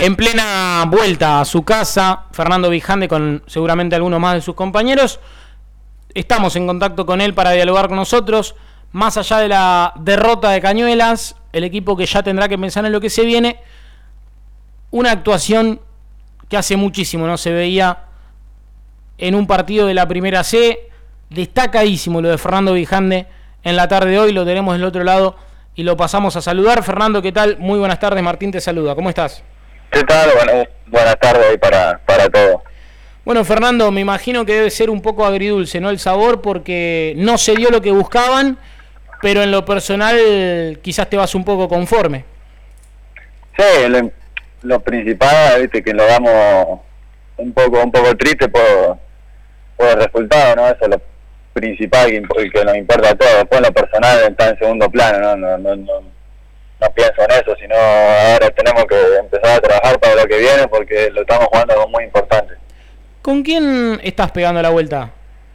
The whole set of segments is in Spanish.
En plena vuelta a su casa, Fernando Vijande con seguramente algunos más de sus compañeros. Estamos en contacto con él para dialogar con nosotros. Más allá de la derrota de Cañuelas, el equipo que ya tendrá que pensar en lo que se viene, una actuación que hace muchísimo no se veía en un partido de la Primera C. Destacadísimo lo de Fernando Vijande en la tarde de hoy. Lo tenemos del otro lado y lo pasamos a saludar. Fernando, ¿qué tal? Muy buenas tardes, Martín te saluda. ¿Cómo estás? ¿Qué tal? Bueno, buenas tardes ahí para todos. Bueno, Fernando, me imagino que debe ser un poco agridulce, ¿no? El sabor, porque no se dio lo que buscaban, pero en lo personal quizás te vas un poco conforme. Sí, lo principal, viste, que lo damos un poco triste por el resultado, ¿no? Eso es lo principal que nos importa a todos. Después en lo personal está en segundo plano, no pienso en eso, sino ahora tenemos que empezar a trabajar para lo que viene porque lo estamos jugando algo muy importante. ¿Con quién estás pegando la vuelta?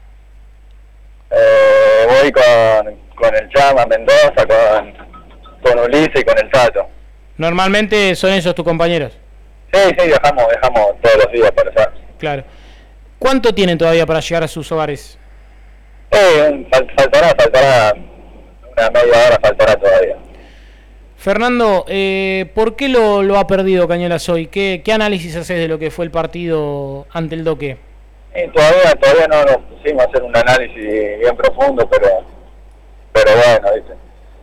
Voy con el Chama Mendoza, con Ulises y con el Tato. ¿Normalmente son esos tus compañeros? Sí, viajamos todos los días para allá. Claro. ¿Cuánto tienen todavía para llegar a sus hogares? Faltará una media hora, faltará todavía. Fernando, ¿por qué lo ha perdido Cañuelas hoy? ¿Qué análisis haces de lo que fue el partido ante el Doque? Todavía no nos pusimos a hacer un análisis bien profundo, pero bueno, ¿viste?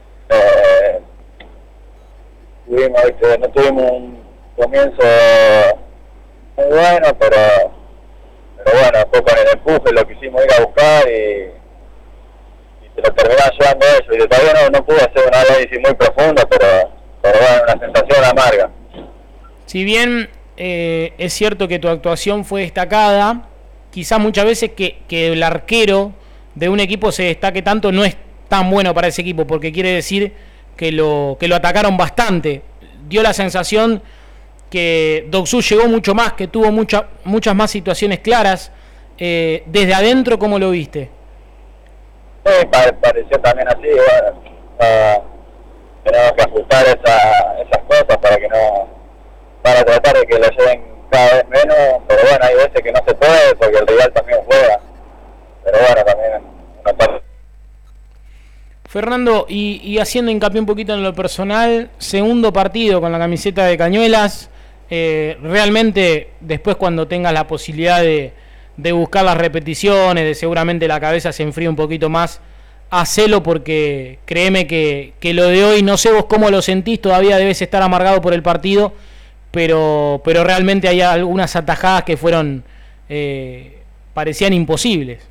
No tuvimos un comienzo muy bueno, pero bueno, después con el empuje lo quisimos ir a buscar y se lo terminaron llevando eso, y todavía no pude hacer un análisis muy profundo, pero bueno, una sensación amarga. Si bien es cierto que tu actuación fue destacada, quizás muchas veces que el arquero de un equipo se destaque tanto no es tan bueno para ese equipo, porque quiere decir que lo atacaron bastante. Dio la sensación que Doxú llegó mucho más, que tuvo muchas más situaciones claras. Desde adentro, ¿cómo lo viste? Pareció también así. Bueno, tenemos que ajustar esas cosas para tratar de que lo lleven cada vez menos, pero bueno, hay veces que no se puede porque el rival también juega, pero bueno, también una parte. Fernando, y haciendo hincapié un poquito en lo personal, segundo partido con la camiseta de Cañuelas, realmente después cuando tengas la posibilidad de buscar las repeticiones, de seguramente la cabeza se enfríe un poquito más, hacelo porque créeme que lo de hoy, no sé vos cómo lo sentís, todavía debes estar amargado por el partido, pero realmente hay algunas atajadas que fueron parecían imposibles.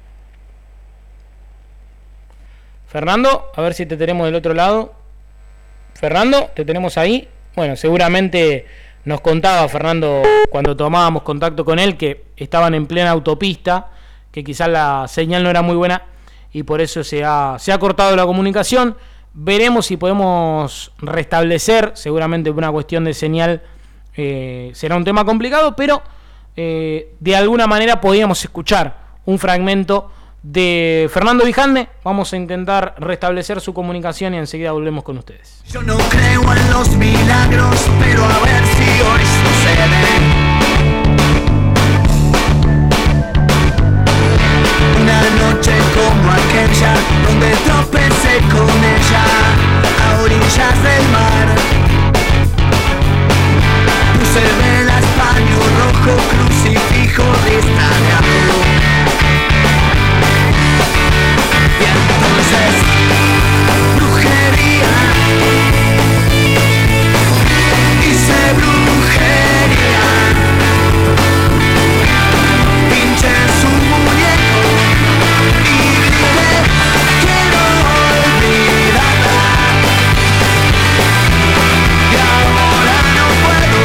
Fernando, a ver si te tenemos del otro lado. Fernando, ¿te tenemos ahí? Bueno, seguramente nos contaba Fernando cuando tomábamos contacto con él que estaban en plena autopista, que quizás la señal no era muy buena y por eso se ha cortado la comunicación. Veremos si podemos restablecer, seguramente por una cuestión de señal será un tema complicado, pero de alguna manera podíamos escuchar un fragmento de Fernando Vijande. Vamos a intentar restablecer su comunicación y enseguida volvemos con ustedes. Yo no creo en los milagros, pero a ver si hoy sucede. Una noche como aquella, donde tropecé con ella, a orillas del mar. Puse velas, paño rojo, crucifijo destacado. Y entonces, brujería, hice brujería, pinché su muñeco y grité, quiero olvidarla, y ahora no puedo.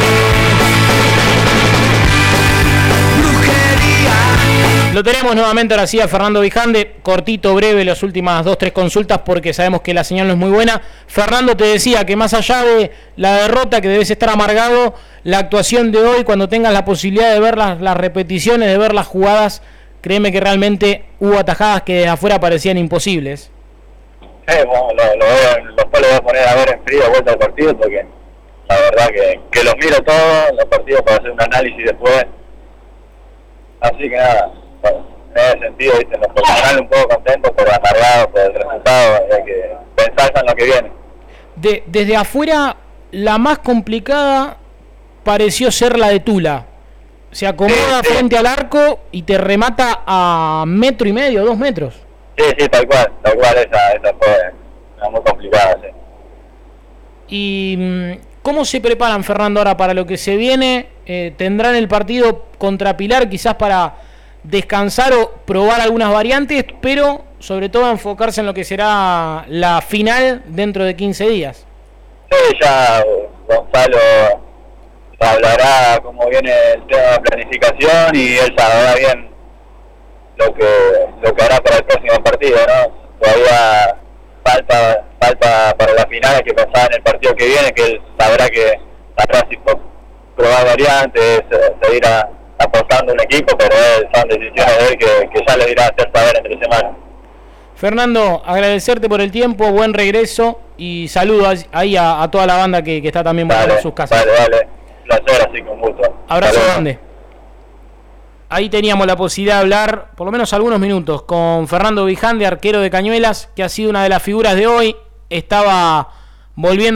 Brujería. Lo tenemos nuevamente ahora sí a Fernando Vijande, cortito, breve, las últimas 2-3 consultas porque sabemos que la señal no es muy buena. Fernando, te decía que más allá de la derrota, que debes estar amargado, la actuación de hoy, cuando tengas la posibilidad de ver las repeticiones, de ver las jugadas, créeme que realmente hubo atajadas que de afuera parecían imposibles. Bueno, después lo voy a poner a ver en frío a vuelta al partido porque la verdad que los miro todos los partidos para hacer un análisis después. Así que nada, bueno, en ese sentido, viste, en lo personal un poco contento por la carrera, por el resultado, hay que pensar en lo que viene. Desde afuera, la más complicada pareció ser la de Tula. Se acomoda frente al arco y te remata a 1,5 metros, 2 metros. Sí, tal cual, esa fue muy complicada, sí. ¿Y cómo se preparan, Fernando, ahora para lo que se viene? ¿Tendrán el partido contra Pilar quizás para descansar o probar algunas variantes, pero sobre todo enfocarse en lo que será la final dentro de 15 días? Sí, ya Gonzalo hablará cómo viene el tema de planificación y él sabrá bien lo que hará para el próximo partido, ¿no? Todavía falta para la final, que pasar en el partido que viene, que él sabrá que atrás y probar variantes, seguir apostando un equipo, pero son decisiones de él que ya le dirá hacer saber entre semanas. Fernando, agradecerte por el tiempo, buen regreso y saludos ahí a toda la banda que está también en sus casas. Dale, placer, así con gusto. Abrazo grande. Ahí teníamos la posibilidad de hablar por lo menos algunos minutos con Fernando Vijande, arquero de Cañuelas, que ha sido una de las figuras de hoy. Estaba volviendo